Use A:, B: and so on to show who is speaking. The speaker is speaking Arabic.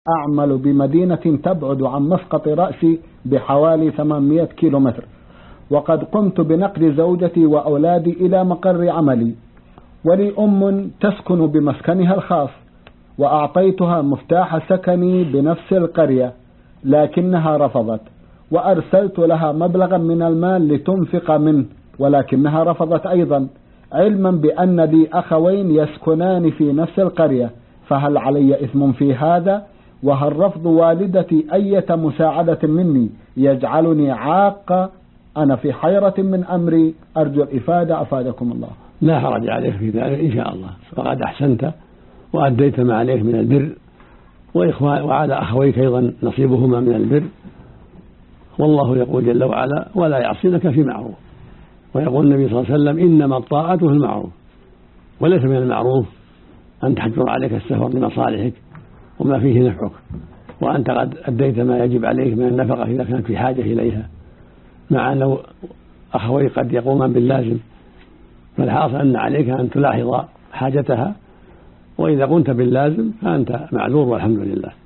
A: أعمل بمدينة تبعد عن مسقط رأسي بحوالي 800 كيلومتر، وقد قمت بنقل زوجتي وأولادي إلى مقر عملي، ولي تسكن بمسكنها الخاص، وأعطيتها مفتاح سكني بنفس القرية لكنها رفضت، وأرسلت لها مبلغا من المال لتنفق منه ولكنها رفضت أيضا، علما بأن لي أخوين يسكنان في نفس القرية، فهل علي إثم في هذا؟ وهل رفض والدتي أية مساعدة مني يجعلني عاقة؟ أنا في حيرة من أمري، أرجو الإفادة أفادكم الله.
B: لا حرج عليك في ذلك إن شاء الله، فقد أحسنت وأديت ما عليك من البر، وعلى أخويك أيضا نصيبهما من البر، والله يقول جل وعلا: ولا يعصينك في معروف. ويقول النبي صلى الله عليه وسلم: إنما الطاعة في المعروف، وليس من المعروف أن تحجر عليك السفر لمصالحك وما فيه نفعك، وأنت قد أديت ما يجب عليك من النفقة إذا كانت في حاجة إليها، مع أن أخويك قد يقومان باللازم، فالحاصل أن عليك أن تلاحظ حاجتها، وإذا قمت باللازم فأنت معذور والحمد لله.